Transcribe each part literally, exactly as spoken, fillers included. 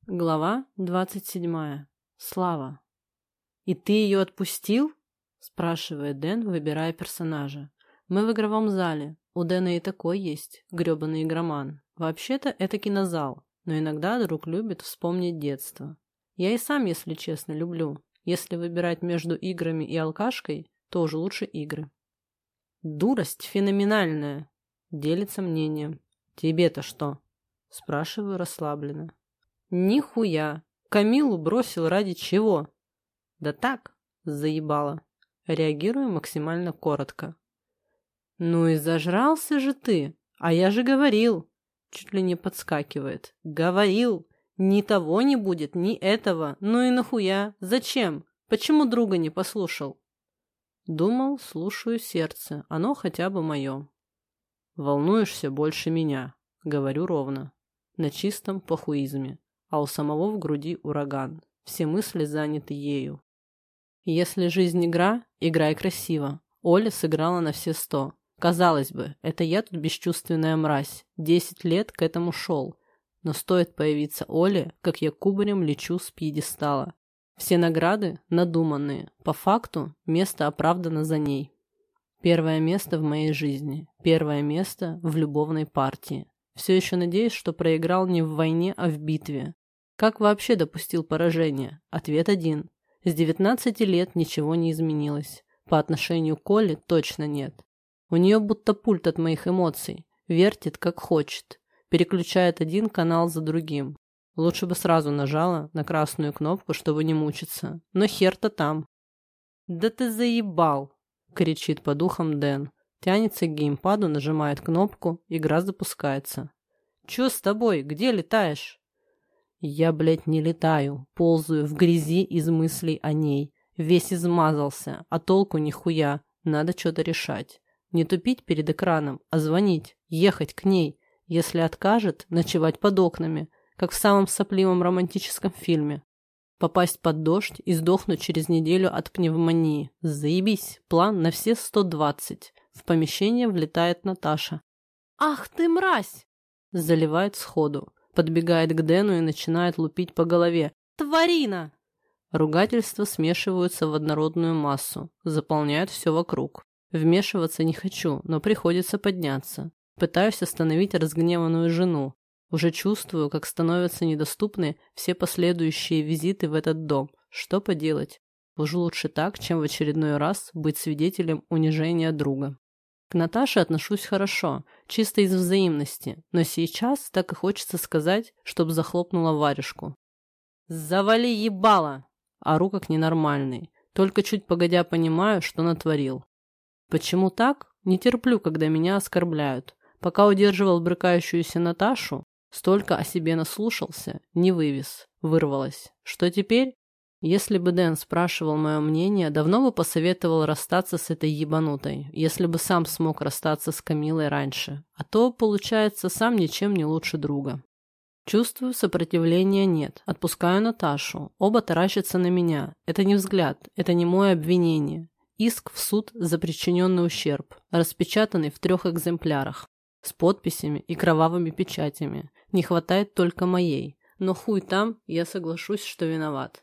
Глава двадцать седьмая. Слава. «И ты ее отпустил?» – спрашивает Дэн, выбирая персонажа. «Мы в игровом зале. У Дэна и такой есть, гребаный игроман. Вообще-то это кинозал, но иногда друг любит вспомнить детство. Я и сам, если честно, люблю. Если выбирать между играми и алкашкой, то уже лучше игры». «Дурость феноменальная», – делится мнением. «Тебе-то что?» – спрашиваю расслабленно. «Нихуя! Камилу бросил ради чего?» «Да так, заебало!» Реагирую максимально коротко. «Ну и зажрался же ты! А я же говорил!» Чуть ли не подскакивает. «Говорил! Ни того не будет, ни этого! Ну и нахуя? Зачем? Почему друга не послушал?» Думал, слушаю сердце, оно хотя бы мое. «Волнуешься больше меня», — говорю ровно, на чистом похуизме. А у самого в груди ураган. Все мысли заняты ею. Если жизнь игра, играй красиво. Оля сыграла на все сто. Казалось бы, это я тут бесчувственная мразь. Десять лет к этому шел. Но стоит появиться Оле, как я кубарем лечу с пьедестала. Все награды надуманные. По факту, место оправдано за ней. Первое место в моей жизни. Первое место в любовной партии. Все еще надеюсь, что проиграл не в войне, а в битве. Как вообще допустил поражение? Ответ один. С девятнадцати лет ничего не изменилось. По отношению к Оле точно нет. У нее будто пульт от моих эмоций. Вертит, как хочет. Переключает один канал за другим. Лучше бы сразу нажала на красную кнопку, чтобы не мучиться. Но хер-то там. «Да ты заебал!» — кричит по духам Дэн. Тянется к геймпаду, нажимает кнопку, игра запускается. «Чё с тобой? Где летаешь?» Я, блядь, не летаю, ползаю в грязи из мыслей о ней. Весь измазался, а толку нихуя. Надо что-то решать. Не тупить перед экраном, а звонить, ехать к ней. Если откажет, ночевать под окнами, как в самом сопливом романтическом фильме. Попасть под дождь и сдохнуть через неделю от пневмонии. Заебись, план на все сто двадцать. В помещение влетает Наташа. «Ах ты, мразь!» Заливает сходу. Подбегает к Дэну и начинает лупить по голове. «Тварина!» Ругательства смешиваются в однородную массу. Заполняют все вокруг. Вмешиваться не хочу, но приходится подняться. Пытаюсь остановить разгневанную жену. Уже чувствую, как становятся недоступны все последующие визиты в этот дом. Что поделать? Уж лучше так, чем в очередной раз быть свидетелем унижения друга. К Наташе отношусь хорошо, чисто из взаимности, но сейчас так и хочется сказать, чтоб захлопнула варежку. «Завали ебало!» Ору как ненормальный, только чуть погодя понимаю, что натворил. Почему так? Не терплю, когда меня оскорбляют. Пока удерживал брыкающуюся Наташу, столько о себе наслушался, не вывез, вырвалось. Что теперь? Если бы Дэн спрашивал мое мнение, давно бы посоветовал расстаться с этой ебанутой, если бы сам смог расстаться с Камилой раньше. А то, получается, сам ничем не лучше друга. Чувствую, сопротивления нет. Отпускаю Наташу. Оба таращатся на меня. Это не взгляд, это не мое обвинение. Иск в суд за причиненный ущерб, распечатанный в трех экземплярах, с подписями и кровавыми печатями. Не хватает только моей. Но хуй там, я соглашусь, что виноват.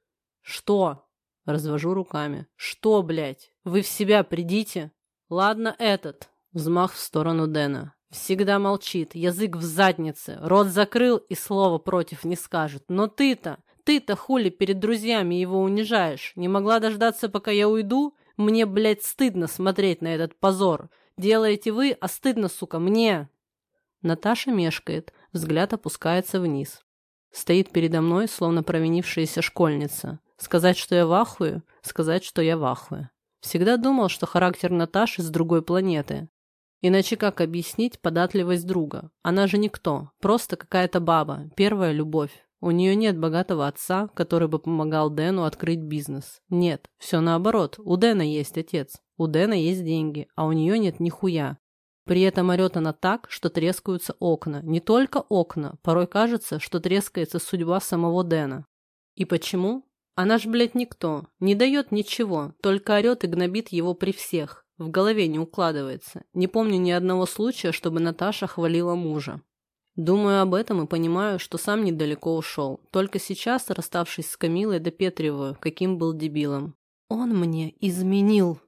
«Что?» – развожу руками. «Что, блядь? Вы в себя придите?» «Ладно этот», – взмах в сторону Дэна. «Всегда молчит, язык в заднице, рот закрыл и слова против не скажет. Но ты-то, ты-то хули перед друзьями его унижаешь? Не могла дождаться, пока я уйду? Мне, блядь, стыдно смотреть на этот позор. Делаете вы, а стыдно, сука, мне!» Наташа мешкает, взгляд опускается вниз. Стоит передо мной, словно провинившаяся школьница. Сказать, что я в ахуе, сказать, что я в ахуе. Всегда думал, что характер Наташи с другой планеты. Иначе как объяснить податливость друга? Она же никто, просто какая-то баба, первая любовь. У нее нет богатого отца, который бы помогал Дэну открыть бизнес. Нет, все наоборот, у Дэна есть отец, у Дэна есть деньги, а у нее нет нихуя. При этом орет она так, что трескаются окна. Не только окна, порой кажется, что трескается судьба самого Дэна. И почему? Она ж, блядь, никто, не дает ничего, только орет и гнобит его при всех. В голове не укладывается. Не помню ни одного случая, чтобы Наташа хвалила мужа. Думаю об этом и понимаю, что сам недалеко ушел. Только сейчас, расставшись с Камилой, допетриваю, каким был дебилом. Он мне изменил.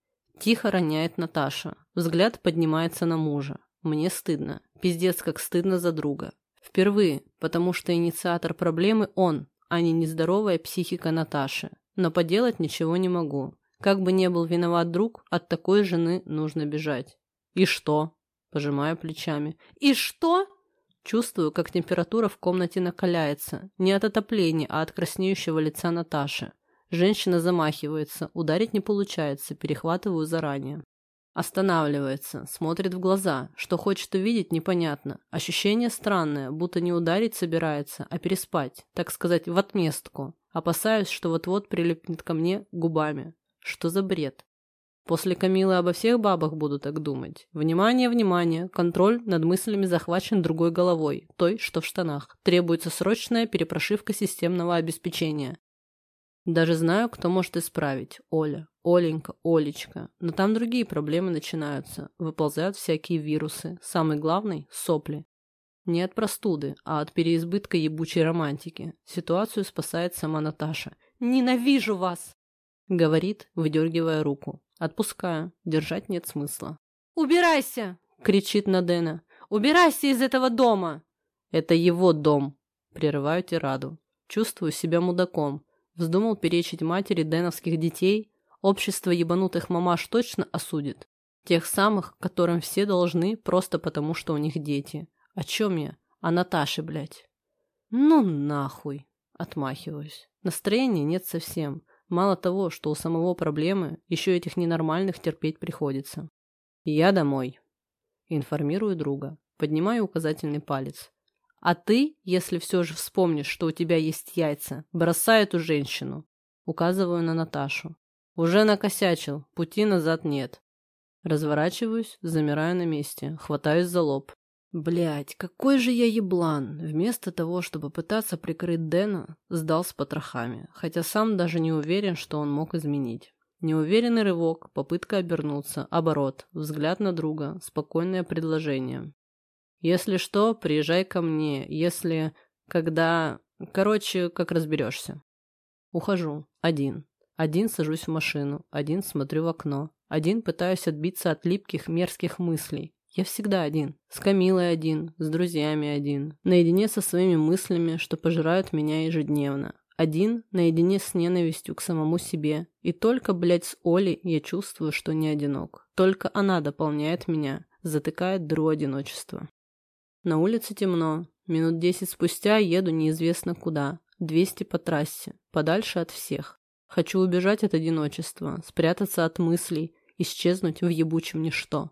Тихо роняет Наташа. Взгляд поднимается на мужа. Мне стыдно. Пиздец, как стыдно за друга. Впервые, потому что инициатор проблемы он, а не нездоровая психика Наташи. Но поделать ничего не могу. Как бы не был виноват друг, от такой жены нужно бежать. И что? Пожимаю плечами. И что? Чувствую, как температура в комнате накаляется. Не от отопления, а от краснеющего лица Наташи. Женщина замахивается, ударить не получается, перехватываю заранее. Останавливается, смотрит в глаза. Что хочет увидеть, непонятно. Ощущение странное, будто не ударить собирается, а переспать, так сказать, в отместку. Опасаюсь, что вот-вот прилипнет ко мне губами. Что за бред? После Камилы обо всех бабах буду так думать. Внимание, внимание, контроль над мыслями захвачен другой головой, той, что в штанах. Требуется срочная перепрошивка системного обеспечения. Даже знаю, кто может исправить. Оля, Оленька, Олечка. Но там другие проблемы начинаются. Выползают всякие вирусы. Самый главный – сопли. Не от простуды, а от переизбытка ебучей романтики. Ситуацию спасает сама Наташа. «Ненавижу вас!» – говорит, выдергивая руку. Отпускаю. Держать нет смысла. «Убирайся!» – кричит на Дэна. «Убирайся из этого дома!» «Это его дом!» – прерываю тираду. Чувствую себя мудаком. Вздумал перечить матери дэновских детей. Общество ебанутых мамаш точно осудит. Тех самых, которым все должны просто потому, что у них дети. О чем я? О Наташе, блядь. Ну нахуй. Отмахиваюсь. Настроения нет совсем. Мало того, что у самого проблемы, еще этих ненормальных терпеть приходится. Я домой. Информирую друга. Поднимаю указательный палец. А ты, если все же вспомнишь, что у тебя есть яйца, бросай эту женщину. Указываю на Наташу. Уже накосячил, пути назад нет. Разворачиваюсь, замираю на месте, хватаюсь за лоб. Блять, какой же я еблан! Вместо того, чтобы пытаться прикрыть Дэна, сдал с потрохами, хотя сам даже не уверен, что он мог изменить. Неуверенный рывок, попытка обернуться, оборот, взгляд на друга, спокойное предложение. Если что, приезжай ко мне, если... когда... короче, как разберешься. Ухожу. Один. Один сажусь в машину, один смотрю в окно, один пытаюсь отбиться от липких мерзких мыслей. Я всегда один. С Камилой один, с друзьями один. Наедине со своими мыслями, что пожирают меня ежедневно. Один, наедине с ненавистью к самому себе. И только, блядь, с Олей я чувствую, что не одинок. Только она дополняет меня, затыкает дыру одиночества. На улице темно. Минут десять спустя еду неизвестно куда. двести по трассе. Подальше от всех. Хочу убежать от одиночества, спрятаться от мыслей, исчезнуть в ебучем ничто.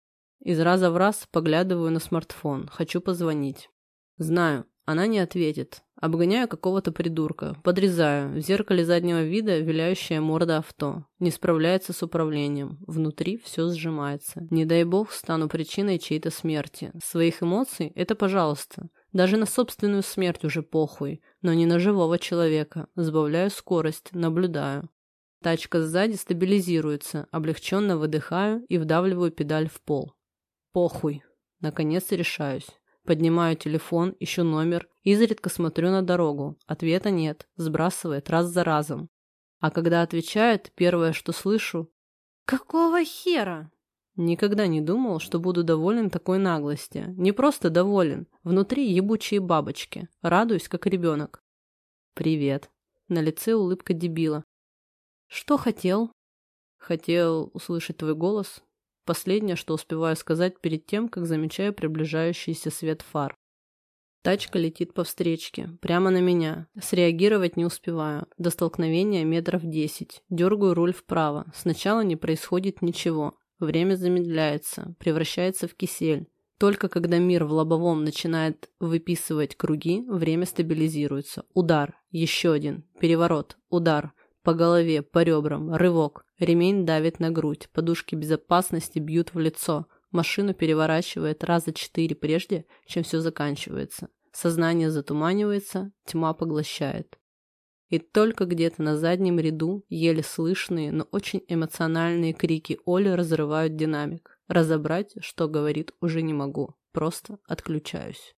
Из раза в раз поглядываю на смартфон. Хочу позвонить. Знаю, она не ответит. Обгоняю какого-то придурка. Подрезаю. В зеркале заднего вида виляющая морда авто. Не справляется с управлением. Внутри все сжимается. Не дай бог стану причиной чьей-то смерти. Своих эмоций – это пожалуйста. Даже на собственную смерть уже похуй. Но не на живого человека. Сбавляю скорость. Наблюдаю. Тачка сзади стабилизируется. Облегченно выдыхаю и вдавливаю педаль в пол. Похуй. Наконец решаюсь. Поднимаю телефон, ищу номер, изредка смотрю на дорогу. Ответа нет, сбрасывает раз за разом. А когда отвечает, первое, что слышу: «Какого хера?» Никогда не думал, что буду доволен такой наглости. Не просто доволен, внутри ебучие бабочки. Радуюсь, как ребенок. «Привет». На лице улыбка дебила. «Что хотел?» «Хотел услышать твой голос». Последнее, что успеваю сказать перед тем, как замечаю приближающийся свет фар. Тачка летит по встречке, прямо на меня. Среагировать не успеваю. До столкновения метров десять. Дергаю руль вправо. Сначала не происходит ничего. Время замедляется, превращается в кисель. Только когда мир в лобовом начинает выписывать круги, время стабилизируется. Удар. Еще один. Переворот. Удар. По голове, по ребрам, рывок. Ремень давит на грудь, подушки безопасности бьют в лицо. Машину переворачивает раза четыре прежде, чем все заканчивается. Сознание затуманивается, тьма поглощает. И только где-то на заднем ряду еле слышные, но очень эмоциональные крики Оли разрывают динамик. Разобрать, что говорит, уже не могу. Просто отключаюсь.